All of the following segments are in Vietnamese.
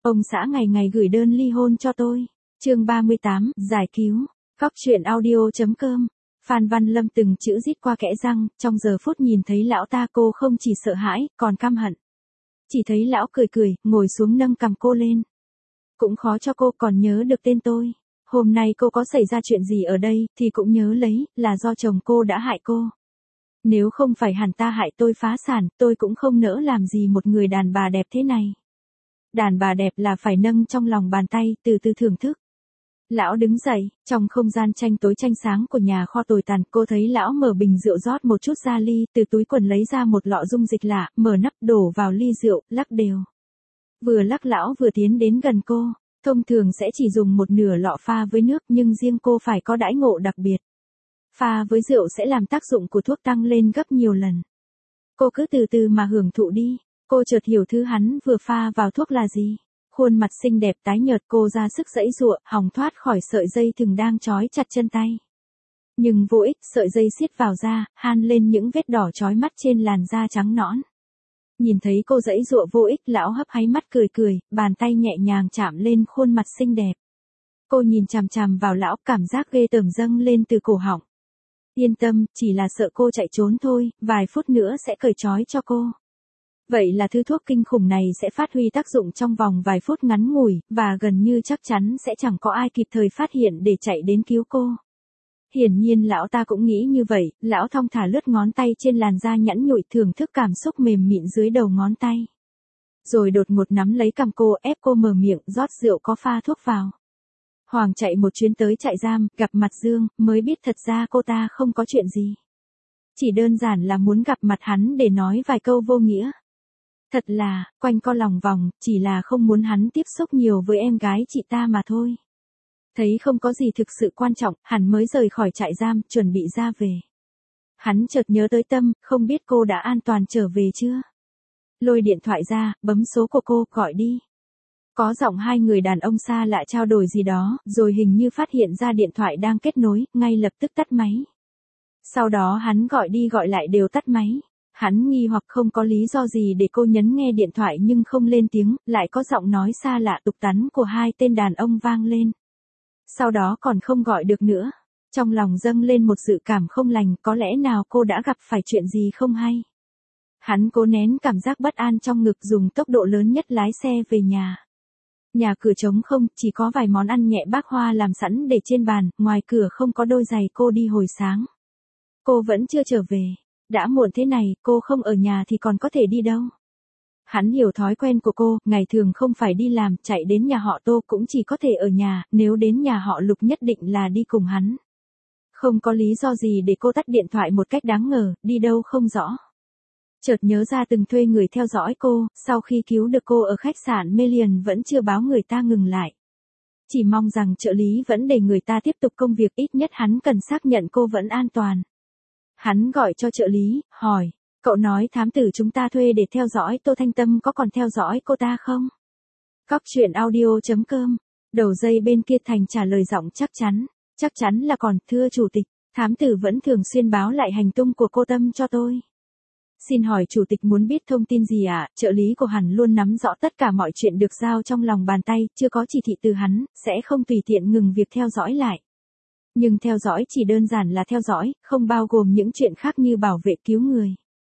Ông xã ngày ngày gửi đơn ly hôn cho tôi. Chương 38, giải cứu. Cóc truyện audio.com. Phan Văn Lâm từng chữ rít qua kẽ răng, trong giờ phút nhìn thấy lão ta cô không chỉ sợ hãi, còn căm hận. Chỉ thấy lão cười cười, ngồi xuống nâng cằm cô lên. Cũng khó cho cô còn nhớ được tên tôi. Hôm nay cô có xảy ra chuyện gì ở đây, thì cũng nhớ lấy, là do chồng cô đã hại cô. Nếu không phải hắn ta hại tôi phá sản, tôi cũng không nỡ làm gì một người đàn bà đẹp thế này. Đàn bà đẹp là phải nâng trong lòng bàn tay, từ từ thưởng thức. Lão đứng dậy, trong không gian tranh tối tranh sáng của nhà kho tồi tàn, cô thấy lão mở bình rượu rót một chút ra ly, từ túi quần lấy ra một lọ dung dịch lạ, mở nắp đổ vào ly rượu, lắc đều. Vừa lắc lão vừa tiến đến gần cô, thông thường sẽ chỉ dùng một nửa lọ pha với nước nhưng riêng cô phải có đãi ngộ đặc biệt. Pha với rượu sẽ làm tác dụng của thuốc tăng lên gấp nhiều lần. Cô cứ từ từ mà hưởng thụ đi, cô chợt hiểu thứ hắn vừa pha vào thuốc là gì. Khuôn mặt xinh đẹp tái nhợt cô ra sức giãy giụa, hòng thoát khỏi sợi dây thừng đang trói chặt chân tay. Nhưng vô ích, sợi dây siết vào da, han lên những vết đỏ chói mắt trên làn da trắng nõn. Nhìn thấy cô giãy giụa vô ích, lão hấp háy mắt cười cười, bàn tay nhẹ nhàng chạm lên khuôn mặt xinh đẹp. Cô nhìn chằm chằm vào lão, cảm giác ghê tởm dâng lên từ cổ họng. Yên tâm, chỉ là sợ cô chạy trốn thôi, vài phút nữa sẽ cởi trói cho cô. Vậy là thứ thuốc kinh khủng này sẽ phát huy tác dụng trong vòng vài phút ngắn ngủi, và gần như chắc chắn sẽ chẳng có ai kịp thời phát hiện để chạy đến cứu cô. Hiển nhiên lão ta cũng nghĩ như vậy, lão thong thả lướt ngón tay trên làn da nhẵn nhụi thưởng thức cảm xúc mềm mịn dưới đầu ngón tay. Rồi đột ngột nắm lấy cằm cô, ép cô mở miệng, rót rượu có pha thuốc vào. Hoàng chạy một chuyến tới trại giam, gặp mặt Dương, mới biết thật ra cô ta không có chuyện gì. Chỉ đơn giản là muốn gặp mặt hắn để nói vài câu vô nghĩa. Thật là, quanh co lòng vòng, chỉ là không muốn hắn tiếp xúc nhiều với em gái chị ta mà thôi. Thấy không có gì thực sự quan trọng, hắn mới rời khỏi trại giam, chuẩn bị ra về. Hắn chợt nhớ tới Tâm, không biết cô đã an toàn trở về chưa? Lôi điện thoại ra, bấm số của cô, gọi đi. Có giọng hai người đàn ông xa lạ trao đổi gì đó, rồi hình như phát hiện ra điện thoại đang kết nối, ngay lập tức tắt máy. Sau đó hắn gọi đi gọi lại đều tắt máy. Hắn nghi hoặc không có lý do gì để cô nhấn nghe điện thoại nhưng không lên tiếng, lại có giọng nói xa lạ tục tắn của hai tên đàn ông vang lên. Sau đó còn không gọi được nữa. Trong lòng dâng lên một dự cảm không lành, có lẽ nào cô đã gặp phải chuyện gì không hay. Hắn cố nén cảm giác bất an trong ngực, dùng tốc độ lớn nhất lái xe về nhà. Nhà cửa trống không, chỉ có vài món ăn nhẹ bác Hoa làm sẵn để trên bàn, ngoài cửa không có đôi giày cô đi hồi sáng. Cô vẫn chưa trở về. Đã muộn thế này, cô không ở nhà thì còn có thể đi đâu. Hắn hiểu thói quen của cô, ngày thường không phải đi làm, chạy đến nhà họ Tô cũng chỉ có thể ở nhà, nếu đến nhà họ Lục nhất định là đi cùng hắn. Không có lý do gì để cô tắt điện thoại một cách đáng ngờ, đi đâu không rõ. Chợt nhớ ra từng thuê người theo dõi cô, sau khi cứu được cô ở khách sạn Melian vẫn chưa báo người ta ngừng lại. Chỉ mong rằng trợ lý vẫn để người ta tiếp tục công việc, ít nhất hắn cần xác nhận cô vẫn an toàn. Hắn gọi cho trợ lý, hỏi, cậu nói thám tử chúng ta thuê để theo dõi Tô Thanh Tâm có còn theo dõi cô ta không? Cóc truyện audio.com. Đầu dây bên kia Thành trả lời giọng chắc chắn là còn, thưa chủ tịch, thám tử vẫn thường xuyên báo lại hành tung của cô Tâm cho tôi. Xin hỏi chủ tịch muốn biết thông tin gì ạ? Trợ lý của hắn luôn nắm rõ tất cả mọi chuyện được giao trong lòng bàn tay, chưa có chỉ thị từ hắn, sẽ không tùy tiện ngừng việc theo dõi lại. Nhưng theo dõi chỉ đơn giản là theo dõi, không bao gồm những chuyện khác như bảo vệ cứu người.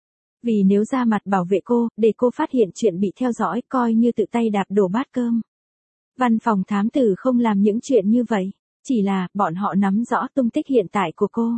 Vì nếu ra mặt bảo vệ cô, để cô phát hiện chuyện bị theo dõi, coi như tự tay đạp đổ bát cơm. Văn phòng thám tử không làm những chuyện như vậy, chỉ là, bọn họ nắm rõ tung tích hiện tại của cô.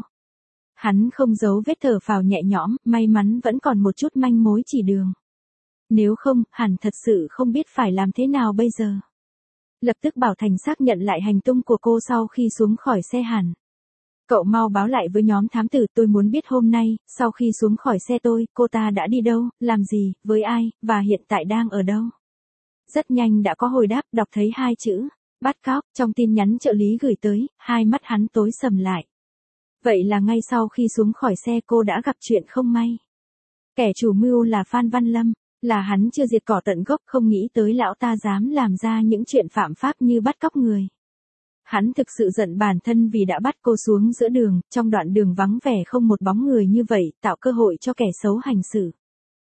Hắn không giấu vết thở phào nhẹ nhõm, may mắn vẫn còn một chút manh mối chỉ đường. Nếu không, hắn thật sự không biết phải làm thế nào bây giờ. Lập tức bảo Thành xác nhận lại hành tung của cô sau khi xuống khỏi xe hẳn. Cậu mau báo lại với nhóm thám tử, tôi muốn biết hôm nay, sau khi xuống khỏi xe tôi, cô ta đã đi đâu, làm gì, với ai, và hiện tại đang ở đâu. Rất nhanh đã có hồi đáp, đọc thấy hai chữ, bắt cóc, trong tin nhắn trợ lý gửi tới, hai mắt hắn tối sầm lại. Vậy là ngay sau khi xuống khỏi xe cô đã gặp chuyện không may. Kẻ chủ mưu là Phan Văn Lâm. Là hắn chưa diệt cỏ tận gốc, không nghĩ tới lão ta dám làm ra những chuyện phạm pháp như bắt cóc người. Hắn thực sự giận bản thân vì đã bắt cô xuống giữa đường, trong đoạn đường vắng vẻ không một bóng người như vậy, tạo cơ hội cho kẻ xấu hành xử.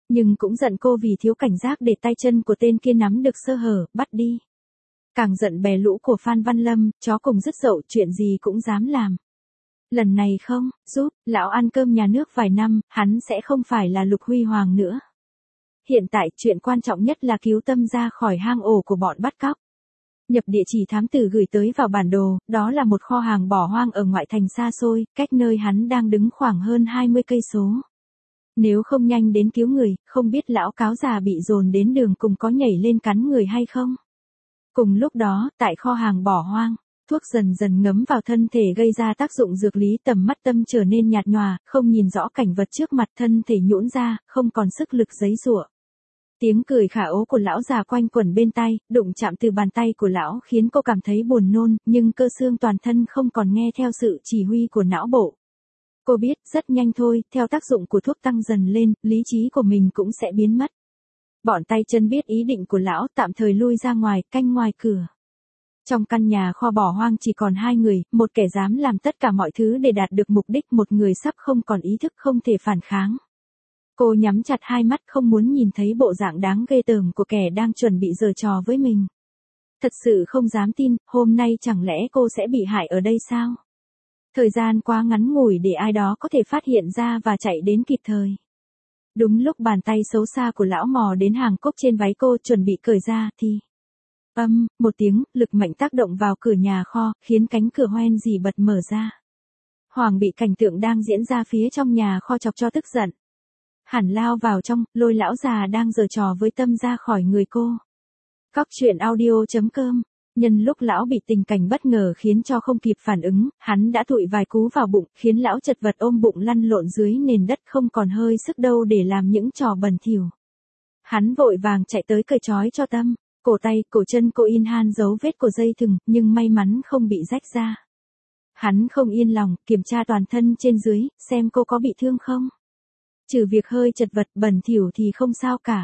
Nhưng cũng giận cô vì thiếu cảnh giác để tay chân của tên kia nắm được sơ hở, bắt đi. Càng giận bè lũ của Phan Văn Lâm, chó cùng dứt dậu chuyện gì cũng dám làm. Lần này không, giúp, lão ăn cơm nhà nước vài năm, hắn sẽ không phải là Lục Huy Hoàng nữa. Hiện tại chuyện quan trọng nhất là cứu Tâm ra khỏi hang ổ của bọn bắt cóc. Nhập địa chỉ thám tử gửi tới vào bản đồ, đó là một kho hàng bỏ hoang ở ngoại thành xa xôi, cách nơi hắn đang đứng khoảng hơn 20 cây số. Nếu không nhanh đến cứu người, không biết lão cáo già bị dồn đến đường cùng có nhảy lên cắn người hay không. Cùng lúc đó, tại kho hàng bỏ hoang, thuốc dần dần ngấm vào thân thể gây ra tác dụng dược lý, tầm mắt Tâm trở nên nhạt nhòa, không nhìn rõ cảnh vật trước mặt, thân thể nhũn ra, không còn sức lực giãy giụa. Tiếng cười khả ố của lão già quanh quẩn bên tai, đụng chạm từ bàn tay của lão khiến cô cảm thấy buồn nôn, nhưng cơ xương toàn thân không còn nghe theo sự chỉ huy của não bộ. Cô biết, rất nhanh thôi, theo tác dụng của thuốc tăng dần lên, lý trí của mình cũng sẽ biến mất. Bọn tay chân biết ý định của lão, tạm thời lui ra ngoài, canh ngoài cửa. Trong căn nhà kho bỏ hoang chỉ còn 2 người, một kẻ dám làm tất cả mọi thứ để đạt được mục đích, một người sắp không còn ý thức, không thể phản kháng. Cô nhắm chặt hai mắt, không muốn nhìn thấy bộ dạng đáng ghê tởm của kẻ đang chuẩn bị giở trò với mình. Thật sự không dám tin, hôm nay chẳng lẽ cô sẽ bị hại ở đây sao? Thời gian quá ngắn ngủi để ai đó có thể phát hiện ra và chạy đến kịp thời. Đúng lúc bàn tay xấu xa của lão mò đến hàng cúc trên váy cô chuẩn bị cởi ra thì... một tiếng, lực mạnh tác động vào cửa nhà kho, khiến cánh cửa hoen rỉ bật mở ra. Hoàng bị cảnh tượng đang diễn ra phía trong nhà kho chọc cho tức giận. Hẳn lao vào trong, lôi lão già đang giở trò với Tâm ra khỏi người cô. Cóc truyện audio.com. Nhân lúc lão bị tình cảnh bất ngờ khiến cho không kịp phản ứng, hắn đã tụi vài cú vào bụng, khiến lão chật vật ôm bụng lăn lộn dưới nền đất, không còn hơi sức đâu để làm những trò bẩn thỉu. Hắn vội vàng chạy tới cởi trói cho Tâm, cổ tay, cổ chân cô in han dấu vết của dây thừng, nhưng may mắn không bị rách ra. Hắn không yên lòng, kiểm tra toàn thân trên dưới, xem cô có bị thương không. Trừ việc hơi chật vật bẩn thỉu thì không sao cả.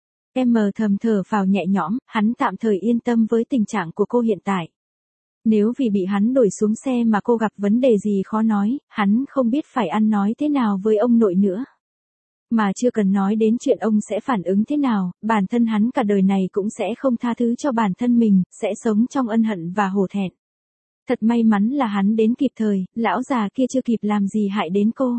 Em mờ thầm thở phào nhẹ nhõm, hắn tạm thời yên tâm với tình trạng của cô hiện tại. Nếu vì bị hắn đuổi xuống xe mà cô gặp vấn đề gì khó nói, hắn không biết phải ăn nói thế nào với ông nội nữa. Mà chưa cần nói đến chuyện ông sẽ phản ứng thế nào, bản thân hắn cả đời này cũng sẽ không tha thứ cho bản thân mình, sẽ sống trong ân hận và hổ thẹn. Thật may mắn là hắn đến kịp thời, lão già kia chưa kịp làm gì hại đến cô.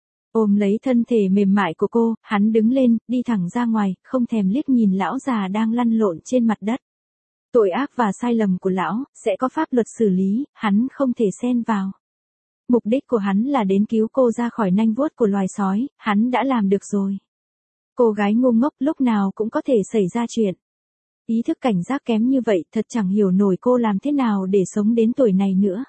Ôm lấy thân thể mềm mại của cô, hắn đứng lên, đi thẳng ra ngoài, không thèm liếc nhìn lão già đang lăn lộn trên mặt đất. Tội ác và sai lầm của lão, sẽ có pháp luật xử lý, hắn không thể xen vào. Mục đích của hắn là đến cứu cô ra khỏi nanh vuốt của loài sói, hắn đã làm được rồi. Cô gái ngu ngốc lúc nào cũng có thể xảy ra chuyện. Ý thức cảnh giác kém như vậy, thật chẳng hiểu nổi cô làm thế nào để sống đến tuổi này nữa.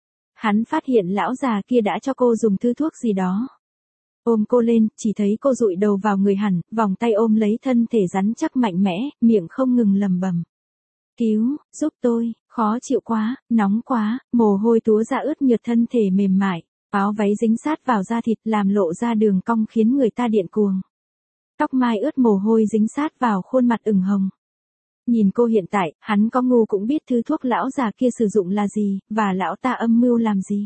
Hắn phát hiện lão già kia đã cho cô dùng thứ thuốc gì đó. Ôm cô lên, chỉ thấy cô dụi đầu vào người hẳn, vòng tay ôm lấy thân thể rắn chắc mạnh mẽ, miệng không ngừng lầm bầm. Cứu, giúp tôi, khó chịu quá, nóng quá, mồ hôi túa ra ướt nhượt thân thể mềm mại, áo váy dính sát vào da thịt làm lộ ra đường cong khiến người ta điên cuồng. Tóc mai ướt mồ hôi dính sát vào khuôn mặt ửng hồng. Nhìn cô hiện tại, hắn có ngu cũng biết thứ thuốc lão già kia sử dụng là gì, và lão ta âm mưu làm gì.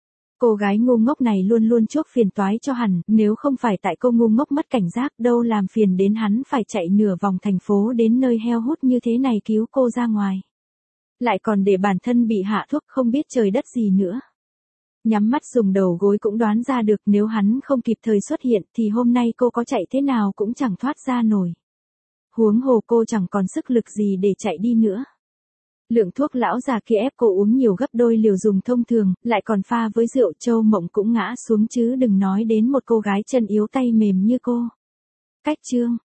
Cô gái ngu ngốc này luôn luôn chuốc phiền toái cho hắn, nếu không phải tại cô ngu ngốc mất cảnh giác đâu làm phiền đến hắn phải chạy nửa vòng thành phố đến nơi heo hút như thế này cứu cô ra ngoài. Lại còn để bản thân bị hạ thuốc không biết trời đất gì nữa. Nhắm mắt dùng đầu gối cũng đoán ra được nếu hắn không kịp thời xuất hiện thì hôm nay cô có chạy thế nào cũng chẳng thoát ra nổi. Huống hồ cô chẳng còn sức lực gì để chạy đi nữa. Lượng thuốc lão già kia ép cô uống nhiều gấp đôi liều dùng thông thường, lại còn pha với rượu, Châu Mộng cũng ngã xuống chứ đừng nói đến một cô gái chân yếu tay mềm như cô. Cách chương